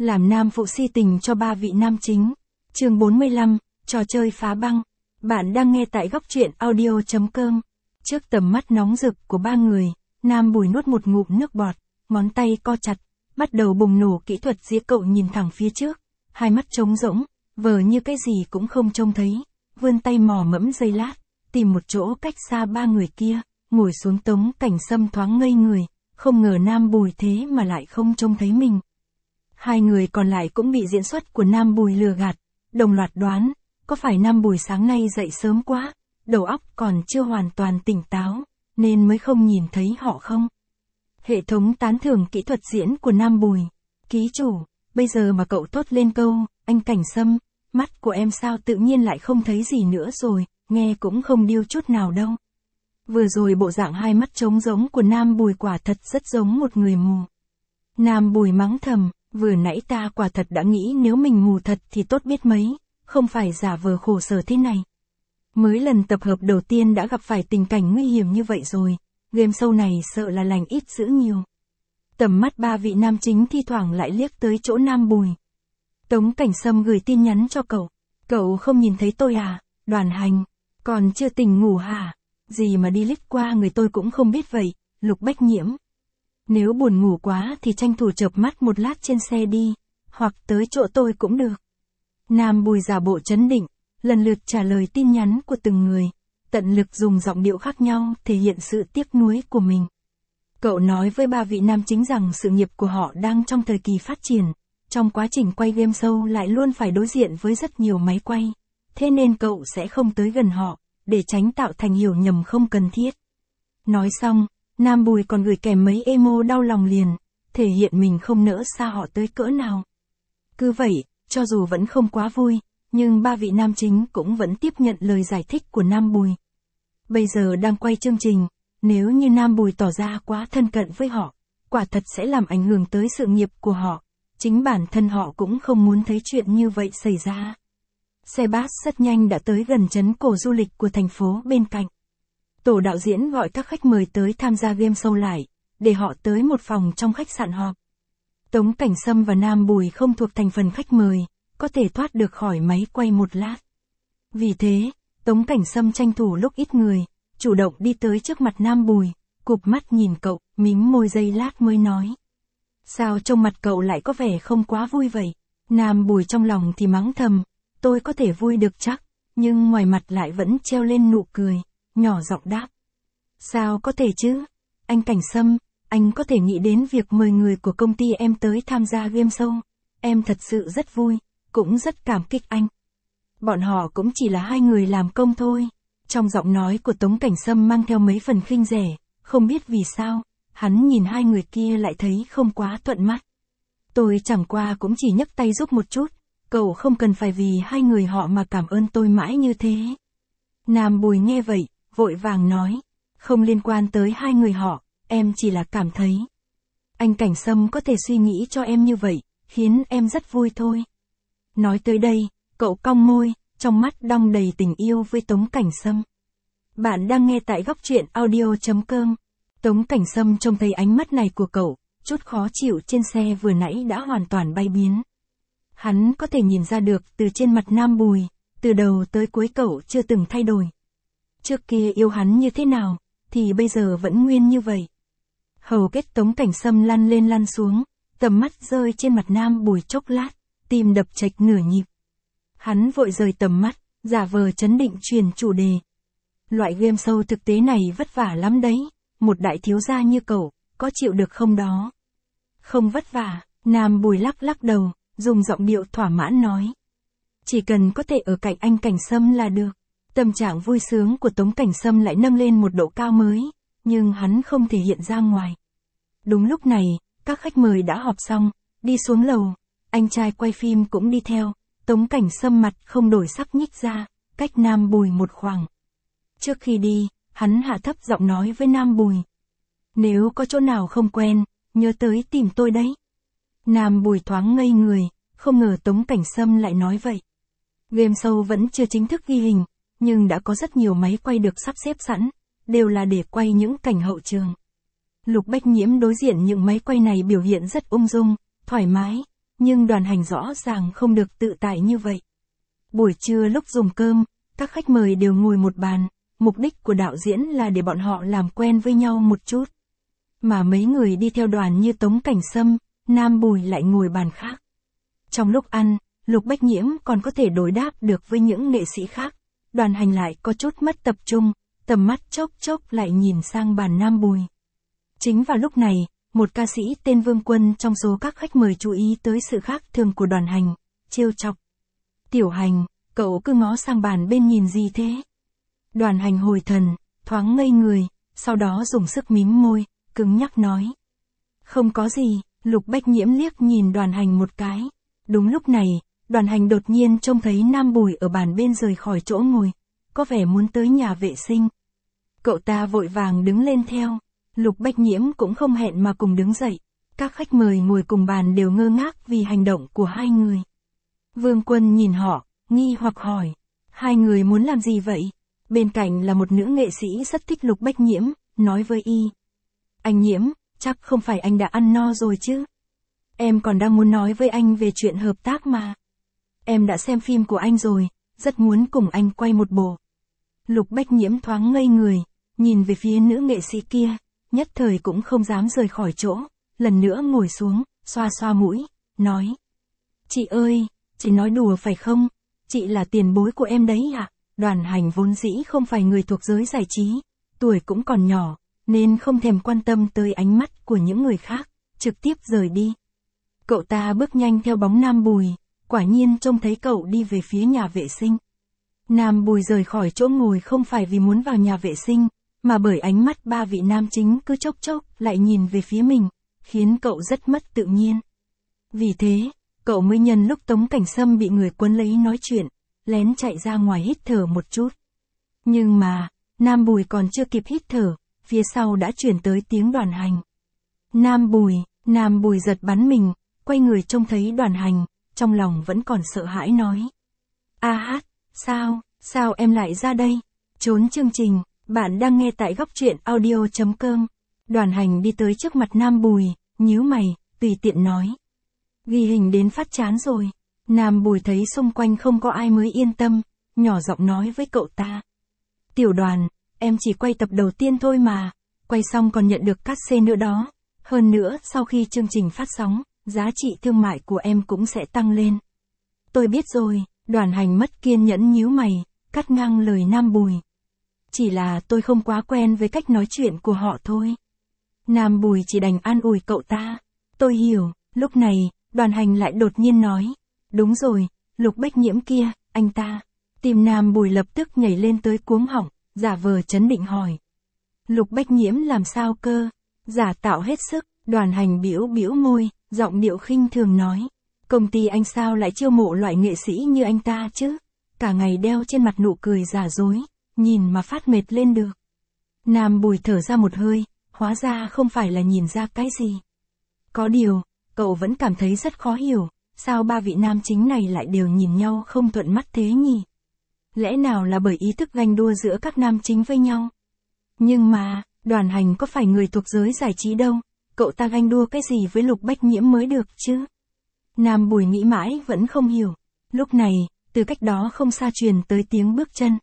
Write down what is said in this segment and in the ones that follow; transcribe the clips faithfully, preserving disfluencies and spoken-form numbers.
Làm nam phụ si tình cho ba vị nam chính. Chương bốn mươi lăm, trò chơi phá băng. Bạn đang nghe tại góc truyện audio chấm com. Trước tầm mắt nóng rực của ba người, Nam Bùi nuốt một ngụm nước bọt, ngón tay co chặt, bắt đầu bùng nổ kỹ thuật dĩa. Cậu nhìn thẳng phía trước, hai mắt trống rỗng, vờ như cái gì cũng không trông thấy, vươn tay mò mẫm giây lát, tìm một chỗ cách xa ba người kia, ngồi xuống. Tống Cảnh Sâm thoáng ngây người, không ngờ Nam Bùi thế mà lại không trông thấy mình. Hai người còn lại cũng bị diễn xuất của Nam Bùi lừa gạt, đồng loạt đoán, có phải Nam Bùi sáng nay dậy sớm quá, đầu óc còn chưa hoàn toàn tỉnh táo, nên mới không nhìn thấy họ không? Hệ thống tán thưởng kỹ thuật diễn của Nam Bùi. Ký chủ, bây giờ mà cậu thốt lên câu, anh Cảnh Sâm, mắt của em sao tự nhiên lại không thấy gì nữa rồi, nghe cũng không điêu chút nào đâu. Vừa rồi bộ dạng hai mắt trống rỗng của Nam Bùi quả thật rất giống một người mù. Nam Bùi mắng thầm, vừa nãy ta quả thật đã nghĩ nếu mình mù thật thì tốt biết mấy, không phải giả vờ khổ sở thế này. Mới lần tập hợp đầu tiên đã gặp phải tình cảnh nguy hiểm như vậy rồi, game show này sợ là lành ít dữ nhiều. Tầm mắt ba vị nam chính thi thoảng lại liếc tới chỗ Nam Bùi. Tống Cảnh Sâm gửi tin nhắn cho cậu. Cậu không nhìn thấy tôi à, Đoàn Hành, còn chưa tỉnh ngủ hả? Gì mà đi lít qua người tôi cũng không biết vậy, Lục Bách Nhiễm. Nếu buồn ngủ quá thì tranh thủ chợp mắt một lát trên xe đi, hoặc tới chỗ tôi cũng được. Nam Bùi giả bộ trấn định, lần lượt trả lời tin nhắn của từng người, tận lực dùng giọng điệu khác nhau thể hiện sự tiếc nuối của mình. Cậu nói với ba vị nam chính rằng sự nghiệp của họ đang trong thời kỳ phát triển, trong quá trình quay game show lại luôn phải đối diện với rất nhiều máy quay, thế nên cậu sẽ không tới gần họ, để tránh tạo thành hiểu nhầm không cần thiết. Nói xong, Nam Bùi còn gửi kèm mấy emo đau lòng liền, thể hiện mình không nỡ xa họ tới cỡ nào. Cứ vậy, cho dù vẫn không quá vui, nhưng ba vị nam chính cũng vẫn tiếp nhận lời giải thích của Nam Bùi. Bây giờ đang quay chương trình, nếu như Nam Bùi tỏ ra quá thân cận với họ, quả thật sẽ làm ảnh hưởng tới sự nghiệp của họ. Chính bản thân họ cũng không muốn thấy chuyện như vậy xảy ra. Xe bus rất nhanh đã tới gần trấn cổ du lịch của thành phố bên cạnh. Tổ đạo diễn gọi các khách mời tới tham gia game show lại, để họ tới một phòng trong khách sạn họp. Tống Cảnh Sâm và Nam Bùi không thuộc thành phần khách mời, có thể thoát được khỏi máy quay một lát. Vì thế, Tống Cảnh Sâm tranh thủ lúc ít người, chủ động đi tới trước mặt Nam Bùi, cụp mắt nhìn cậu, mím môi giây lát mới nói. Sao trông mặt cậu lại có vẻ không quá vui vậy? Nam Bùi trong lòng thì mắng thầm, tôi có thể vui được chắc, nhưng ngoài mặt lại vẫn treo lên nụ cười, nhỏ giọng đáp. Sao có thể chứ? Anh Cảnh Sâm, anh có thể nghĩ đến việc mời người của công ty em tới tham gia game show. Em thật sự rất vui, cũng rất cảm kích anh. Bọn họ cũng chỉ là hai người làm công thôi. Trong giọng nói của Tống Cảnh Sâm mang theo mấy phần khinh rẻ, không biết vì sao, hắn nhìn hai người kia lại thấy không quá thuận mắt. Tôi chẳng qua cũng chỉ nhấc tay giúp một chút, cậu không cần phải vì hai người họ mà cảm ơn tôi mãi như thế. Nam Bùi nghe vậy, vội vàng nói, không liên quan tới hai người họ, em chỉ là cảm thấy. Anh Cảnh Sâm có thể suy nghĩ cho em như vậy, khiến em rất vui thôi. Nói tới đây, cậu cong môi, trong mắt đong đầy tình yêu với Tống Cảnh Sâm. Bạn đang nghe tại góc truyện audio chấm com. Tống Cảnh Sâm trông thấy ánh mắt này của cậu, chút khó chịu trên xe vừa nãy đã hoàn toàn bay biến. Hắn có thể nhìn ra được từ trên mặt Nam Bùi, từ đầu tới cuối cậu chưa từng thay đổi. Trước kia yêu hắn như thế nào, thì bây giờ vẫn nguyên như vậy. Hầu kết Tống Cảnh Sâm lăn lên lăn xuống, tầm mắt rơi trên mặt Nam Bùi chốc lát, tim đập chệch nửa nhịp. Hắn vội rời tầm mắt, giả vờ trấn định truyền chủ đề. Loại game show thực tế này vất vả lắm đấy, một đại thiếu gia như cậu, có chịu được không đó? Không vất vả, Nam Bùi lắc lắc đầu, dùng giọng điệu thỏa mãn nói. Chỉ cần có thể ở cạnh anh Cảnh Sâm là được. Tâm trạng vui sướng của Tống Cảnh Sâm lại nâng lên một độ cao mới, nhưng hắn không thể hiện ra ngoài. Đúng lúc này, các khách mời đã họp xong, đi xuống lầu, anh trai quay phim cũng đi theo, Tống Cảnh Sâm mặt không đổi sắc nhích ra, cách Nam Bùi một khoảng. Trước khi đi, hắn hạ thấp giọng nói với Nam Bùi. Nếu có chỗ nào không quen, nhớ tới tìm tôi đấy. Nam Bùi thoáng ngây người, không ngờ Tống Cảnh Sâm lại nói vậy. Game show vẫn chưa chính thức ghi hình, nhưng đã có rất nhiều máy quay được sắp xếp sẵn, đều là để quay những cảnh hậu trường. Lục Bách Nhiễm đối diện những máy quay này biểu hiện rất ung dung, thoải mái, nhưng Đoàn Hành rõ ràng không được tự tại như vậy. Buổi trưa lúc dùng cơm, các khách mời đều ngồi một bàn, mục đích của đạo diễn là để bọn họ làm quen với nhau một chút. Mà mấy người đi theo đoàn như Tống Cảnh Sâm, Nam Bùi lại ngồi bàn khác. Trong lúc ăn, Lục Bách Nhiễm còn có thể đối đáp được với những nghệ sĩ khác, Đoàn Hành lại có chút mất tập trung, tầm mắt chốc chốc lại nhìn sang bàn Nam Bùi. Chính vào lúc này, một ca sĩ tên Vương Quân trong số các khách mời chú ý tới sự khác thường của Đoàn Hành, trêu chọc. Tiểu Hành, cậu cứ ngó sang bàn bên nhìn gì thế? Đoàn Hành hồi thần, thoáng ngây người, sau đó dùng sức mím môi, cứng nhắc nói. Không có gì, Lục Bách Nhiễm liếc nhìn Đoàn Hành một cái. Đúng lúc này, Đoàn Hành đột nhiên trông thấy Nam Bùi ở bàn bên rời khỏi chỗ ngồi, có vẻ muốn tới nhà vệ sinh. Cậu ta vội vàng đứng lên theo, Lục Bách Nhiễm cũng không hẹn mà cùng đứng dậy. Các khách mời ngồi cùng bàn đều ngơ ngác vì hành động của hai người. Vương Quân nhìn họ, nghi hoặc hỏi, hai người muốn làm gì vậy? Bên cạnh là một nữ nghệ sĩ rất thích Lục Bách Nhiễm, nói với y. Anh Nhiễm, chắc không phải anh đã ăn no rồi chứ? Em còn đang muốn nói với anh về chuyện hợp tác mà. Em đã xem phim của anh rồi, rất muốn cùng anh quay một bộ. Lục Bách Nhiễm thoáng ngây người, nhìn về phía nữ nghệ sĩ kia, nhất thời cũng không dám rời khỏi chỗ, lần nữa ngồi xuống, xoa xoa mũi, nói. Chị ơi, chị nói đùa phải không? Chị là tiền bối của em đấy ạ. Đoàn Hành vốn dĩ không phải người thuộc giới giải trí, tuổi cũng còn nhỏ, nên không thèm quan tâm tới ánh mắt của những người khác, trực tiếp rời đi. Cậu ta bước nhanh theo bóng Nam Bùi, quả nhiên trông thấy cậu đi về phía nhà vệ sinh. Nam Bùi rời khỏi chỗ ngồi không phải vì muốn vào nhà vệ sinh, mà bởi ánh mắt ba vị nam chính cứ chốc chốc lại nhìn về phía mình, khiến cậu rất mất tự nhiên. Vì thế, cậu mới nhân lúc Tống Cảnh Sâm bị người quấn lấy nói chuyện, lén chạy ra ngoài hít thở một chút. Nhưng mà, Nam Bùi còn chưa kịp hít thở, phía sau đã chuyển tới tiếng Đoàn Hành. Nam Bùi, Nam Bùi giật bắn mình, quay người trông thấy Đoàn Hành, trong lòng vẫn còn sợ hãi nói. A hát, sao, sao em lại ra đây? Trốn chương trình, bạn đang nghe tại góc truyện audio chấm com. Đoàn Hành đi tới trước mặt Nam Bùi, nhíu mày, tùy tiện nói. Ghi hình đến phát chán rồi. Nam Bùi thấy xung quanh không có ai mới yên tâm, nhỏ giọng nói với cậu ta. Tiểu Đoàn, em chỉ quay tập đầu tiên thôi mà, quay xong còn nhận được cát xê nữa đó. Hơn nữa, sau khi chương trình phát sóng, giá trị thương mại của em cũng sẽ tăng lên. Tôi biết rồi, Đoàn Hành mất kiên nhẫn nhíu mày, cắt ngang lời Nam Bùi. Chỉ là tôi không quá quen với cách nói chuyện của họ thôi. Nam Bùi chỉ đành an ủi cậu ta. Tôi hiểu, lúc này, Đoàn Hành lại đột nhiên nói. Đúng rồi, Lục Bách Nhiễm kia, anh ta. Tim Nam Bùi lập tức nhảy lên tới cuống họng, giả vờ trấn định hỏi. Lục Bách Nhiễm làm sao cơ? Giả tạo hết sức, Đoàn Hành bĩu bĩu môi, giọng điệu khinh thường nói. Công ty anh sao lại chiêu mộ loại nghệ sĩ như anh ta chứ? Cả ngày đeo trên mặt nụ cười giả dối, nhìn mà phát mệt lên được. Nam Bùi thở ra một hơi, hóa ra không phải là nhìn ra cái gì. Có điều, cậu vẫn cảm thấy rất khó hiểu, sao ba vị nam chính này lại đều nhìn nhau không thuận mắt thế nhỉ? Lẽ nào là bởi ý thức ganh đua giữa các nam chính với nhau? Nhưng mà, Đoàn Hành có phải người thuộc giới giải trí đâu, cậu ta ganh đua cái gì với Lục Bách Nhiễm mới được chứ? Nam Bùi nghĩ mãi vẫn không hiểu. Lúc này, từ cách đó không xa truyền tới tiếng bước chân.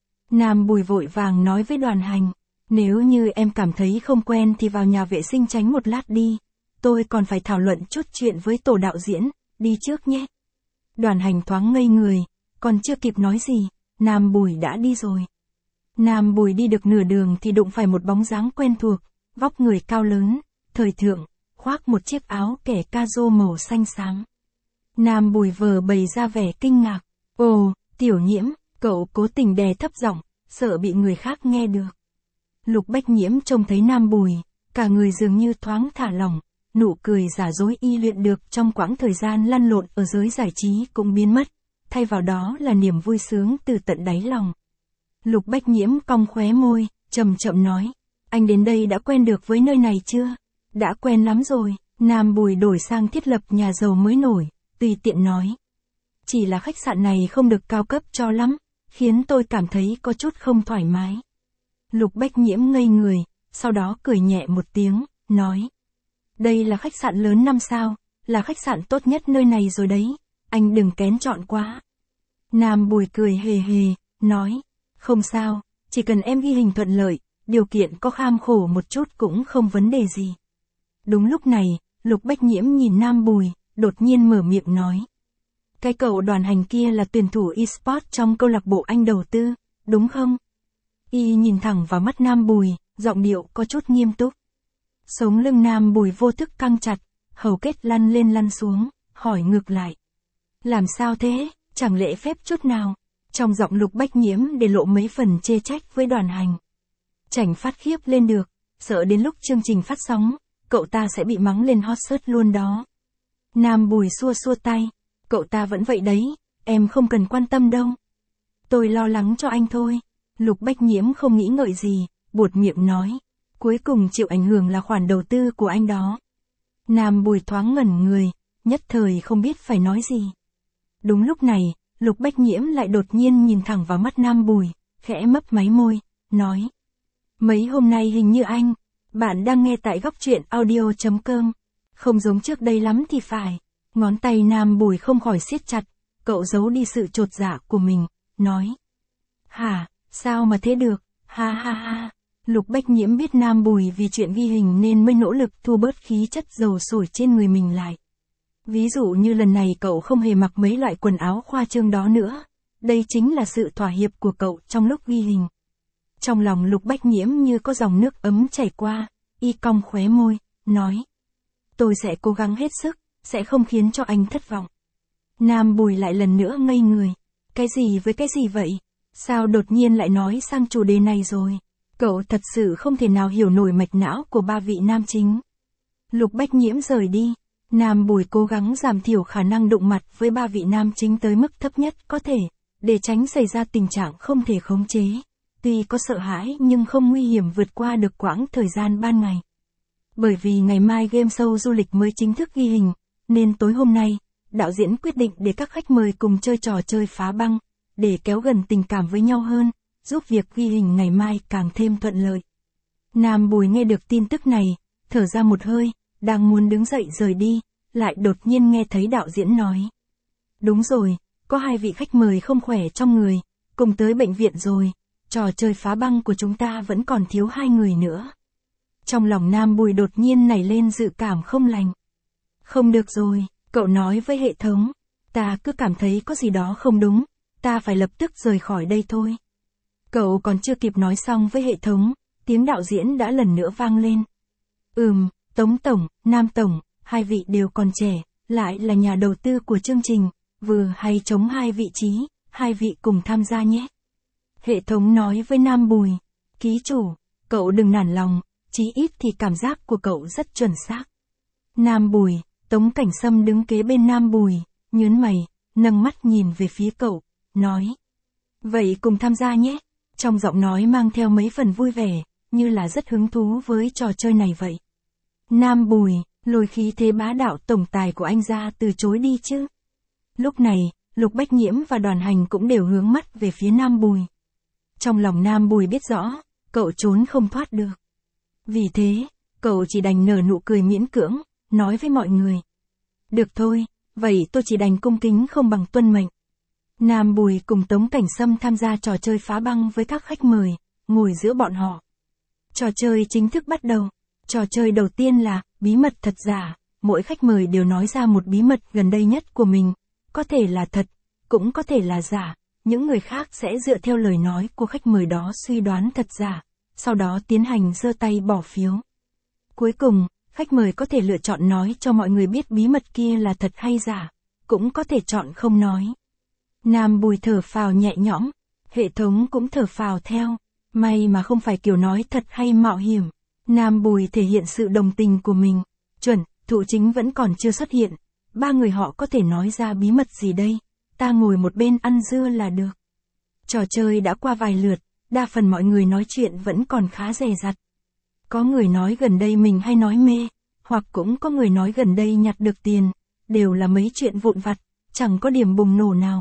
Nam Bùi vội vàng nói với Đoàn Hành, nếu như em cảm thấy không quen thì vào nhà vệ sinh tránh một lát đi. Tôi còn phải thảo luận chút chuyện với tổ đạo diễn, đi trước nhé. Đoàn Hành thoáng ngây người, còn chưa kịp nói gì, Nam Bùi đã đi rồi. Nam Bùi đi được nửa đường thì đụng phải một bóng dáng quen thuộc, vóc người cao lớn, thời thượng, khoác một chiếc áo kẻ caro màu xanh xám. Nam Bùi vờ bày ra vẻ kinh ngạc. Ồ, Tiểu Nhiễm, cậu cố tình đè thấp giọng, sợ bị người khác nghe được. Lục Bách Nhiễm trông thấy Nam Bùi, cả người dường như thoáng thả lỏng, nụ cười giả dối y luyện được trong quãng thời gian lăn lộn ở giới giải trí cũng biến mất, thay vào đó là niềm vui sướng từ tận đáy lòng. Lục Bách Nhiễm cong khóe môi, chậm chậm nói, anh đến đây đã quen được với nơi này chưa? Đã quen lắm rồi. Nam Bùi đổi sang thiết lập nhà giàu mới nổi, tùy tiện nói. Chỉ là khách sạn này không được cao cấp cho lắm, khiến tôi cảm thấy có chút không thoải mái. Lục Bách Nhiễm ngây người, sau đó cười nhẹ một tiếng, nói. Đây là khách sạn lớn năm sao, là khách sạn tốt nhất nơi này rồi đấy, anh đừng kén chọn quá. Nam Bùi cười hề hề, nói, không sao, chỉ cần em ghi hình thuận lợi, điều kiện có kham khổ một chút cũng không vấn đề gì. Đúng lúc này, Lục Bách Nhiễm nhìn Nam Bùi, đột nhiên mở miệng nói. Cái cậu Đoàn Hành kia là tuyển thủ eSport trong câu lạc bộ anh đầu tư, đúng không? Y nhìn thẳng vào mắt Nam Bùi, giọng điệu có chút nghiêm túc. Sống lưng Nam Bùi vô thức căng chặt, hầu kết lăn lên lăn xuống, hỏi ngược lại. Làm sao thế, chẳng lễ phép chút nào? Trong giọng Lục Bách Nhiễm để lộ mấy phần chê trách với Đoàn Hành. Chảnh phát khiếp lên được, sợ đến lúc chương trình phát sóng, cậu ta sẽ bị mắng lên hot search luôn đó. Nam Bùi xua xua tay, cậu ta vẫn vậy đấy, em không cần quan tâm đâu. Tôi lo lắng cho anh thôi. Lục Bách Nhiễm không nghĩ ngợi gì, buột miệng nói. Cuối cùng chịu ảnh hưởng là khoản đầu tư của anh đó. Nam Bùi thoáng ngẩn người, nhất thời không biết phải nói gì. Đúng lúc này, Lục Bách Nhiễm lại đột nhiên nhìn thẳng vào mắt Nam Bùi, khẽ mấp máy môi, nói. Mấy hôm nay hình như anh, bạn đang nghe tại góc truyện audio chấm com. Không giống trước đây lắm thì phải. Ngón tay Nam Bùi không khỏi siết chặt, cậu giấu đi sự chột dạ của mình, nói. Hả, sao mà thế được, ha ha ha. Lục Bách Nhiễm biết Nam Bùi vì chuyện ghi hình nên mới nỗ lực thu bớt khí chất dầu sổi trên người mình lại. Ví dụ như lần này cậu không hề mặc mấy loại quần áo khoa trương đó nữa. Đây chính là sự thỏa hiệp của cậu trong lúc ghi hình. Trong lòng Lục Bách Nhiễm như có dòng nước ấm chảy qua, y cong khóe môi, nói. Tôi sẽ cố gắng hết sức, sẽ không khiến cho anh thất vọng. Nam Bùi lại lần nữa ngây người. Cái gì với cái gì vậy? Sao đột nhiên lại nói sang chủ đề này rồi? Cậu thật sự không thể nào hiểu nổi mạch não của ba vị nam chính. Lục Bách Nhiễm rời đi. Nam Bùi cố gắng giảm thiểu khả năng đụng mặt với ba vị nam chính tới mức thấp nhất có thể, để tránh xảy ra tình trạng không thể khống chế. Tuy có sợ hãi nhưng không nguy hiểm vượt qua được quãng thời gian ban ngày. Bởi vì ngày mai game show du lịch mới chính thức ghi hình, nên tối hôm nay, đạo diễn quyết định để các khách mời cùng chơi trò chơi phá băng, để kéo gần tình cảm với nhau hơn, giúp việc ghi hình ngày mai càng thêm thuận lợi. Nam Bùi nghe được tin tức này, thở ra một hơi, đang muốn đứng dậy rời đi, lại đột nhiên nghe thấy đạo diễn nói. Đúng rồi, có hai vị khách mời không khỏe trong người, cùng tới bệnh viện rồi, trò chơi phá băng của chúng ta vẫn còn thiếu hai người nữa. Trong lòng Nam Bùi đột nhiên nảy lên dự cảm không lành. Không được rồi, cậu nói với hệ thống, ta cứ cảm thấy có gì đó không đúng, ta phải lập tức rời khỏi đây thôi. Cậu còn chưa kịp nói xong với hệ thống, tiếng đạo diễn đã lần nữa vang lên. Ừm, Tống Tổng, Nam Tổng, hai vị đều còn trẻ, lại là nhà đầu tư của chương trình, vừa hay chống hai vị trí, hai vị cùng tham gia nhé. Hệ thống nói với Nam Bùi, ký chủ, cậu đừng nản lòng, chí ít thì cảm giác của cậu rất chuẩn xác. Nam Bùi, Tống Cảnh Sâm đứng kế bên Nam Bùi, nhớn mày, nâng mắt nhìn về phía cậu, nói. Vậy cùng tham gia nhé. Trong giọng nói mang theo mấy phần vui vẻ, như là rất hứng thú với trò chơi này vậy. Nam Bùi, lôi khí thế bá đạo tổng tài của anh ra từ chối đi chứ. Lúc này, Lục Bách Nhiễm và Đoàn Hành cũng đều hướng mắt về phía Nam Bùi. Trong lòng Nam Bùi biết rõ, cậu trốn không thoát được. Vì thế, cậu chỉ đành nở nụ cười miễn cưỡng, nói với mọi người. Được thôi, vậy tôi chỉ đành cung kính không bằng tuân mệnh. Nam Bùi cùng Tống Cảnh Sâm tham gia trò chơi phá băng với các khách mời, ngồi giữa bọn họ. Trò chơi chính thức bắt đầu. Trò chơi đầu tiên là bí mật thật giả, mỗi khách mời đều nói ra một bí mật gần đây nhất của mình, có thể là thật, cũng có thể là giả, những người khác sẽ dựa theo lời nói của khách mời đó suy đoán thật giả, sau đó tiến hành giơ tay bỏ phiếu. Cuối cùng, khách mời có thể lựa chọn nói cho mọi người biết bí mật kia là thật hay giả, cũng có thể chọn không nói. Nam Bùi thở phào nhẹ nhõm, hệ thống cũng thở phào theo, may mà không phải kiểu nói thật hay mạo hiểm. Nam Bùi thể hiện sự đồng tình của mình, chuẩn, thụ chính vẫn còn chưa xuất hiện, ba người họ có thể nói ra bí mật gì đây, ta ngồi một bên ăn dưa là được. Trò chơi đã qua vài lượt, đa phần mọi người nói chuyện vẫn còn khá dè dặt. Có người nói gần đây mình hay nói mê, hoặc cũng có người nói gần đây nhặt được tiền, đều là mấy chuyện vụn vặt, chẳng có điểm bùng nổ nào.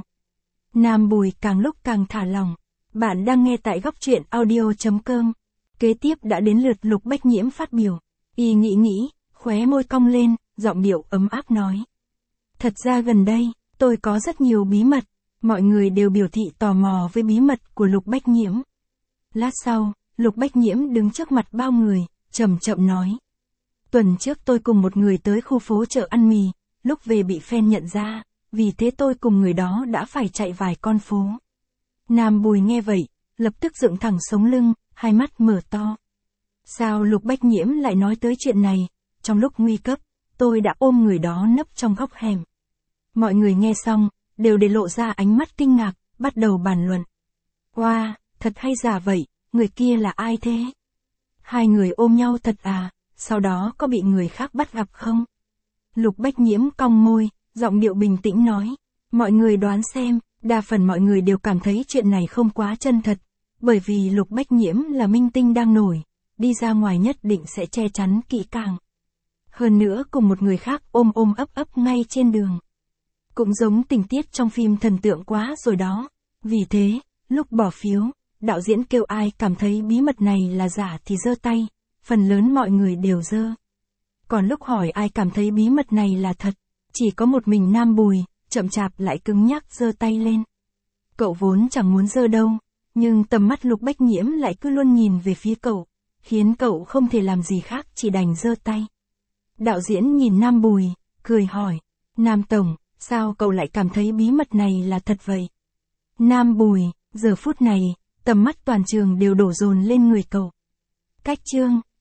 Nam Bùi càng lúc càng thả lỏng, bạn đang nghe tại góc truyện audio chấm com. Kế tiếp đã đến lượt Lục Bách Nhiễm phát biểu, y nghĩ nghĩ, khóe môi cong lên, giọng điệu ấm áp nói. Thật ra gần đây, tôi có rất nhiều bí mật, mọi người đều biểu thị tò mò với bí mật của Lục Bách Nhiễm. Lát sau, Lục Bách Nhiễm đứng trước mặt bao người, chậm chậm nói. Tuần trước tôi cùng một người tới khu phố chợ ăn mì, lúc về bị fan nhận ra, vì thế tôi cùng người đó đã phải chạy vài con phố. Nam Bùi nghe vậy, lập tức dựng thẳng sống lưng, hai mắt mở to. Sao Lục Bách Nhiễm lại nói tới chuyện này? Trong lúc nguy cấp, tôi đã ôm người đó nấp trong góc hẻm. Mọi người nghe xong, đều để lộ ra ánh mắt kinh ngạc, bắt đầu bàn luận. Wow, thật hay giả vậy, người kia là ai thế? Hai người ôm nhau thật à, sau đó có bị người khác bắt gặp không? Lục Bách Nhiễm cong môi, giọng điệu bình tĩnh nói. Mọi người đoán xem, đa phần mọi người đều cảm thấy chuyện này không quá chân thật, bởi vì Lục Bách Nhiễm là minh tinh đang nổi, đi ra ngoài nhất định sẽ che chắn kỹ càng. Hơn nữa cùng một người khác ôm ôm ấp ấp ngay trên đường. Cũng giống tình tiết trong phim thần tượng quá rồi đó. Vì thế, lúc bỏ phiếu, đạo diễn kêu ai cảm thấy bí mật này là giả thì giơ tay, phần lớn mọi người đều giơ. Còn lúc hỏi ai cảm thấy bí mật này là thật, chỉ có một mình Nam Bùi, chậm chạp lại cứng nhắc giơ tay lên. Cậu vốn chẳng muốn giơ đâu, nhưng tầm mắt Lục Bách Nhiễm lại cứ luôn nhìn về phía cậu, khiến cậu không thể làm gì khác chỉ đành giơ tay. Đạo diễn nhìn Nam Bùi, cười hỏi, Nam Tổng, sao cậu lại cảm thấy bí mật này là thật vậy? Nam Bùi, giờ phút này, tầm mắt toàn trường đều đổ dồn lên người cậu. Cách chương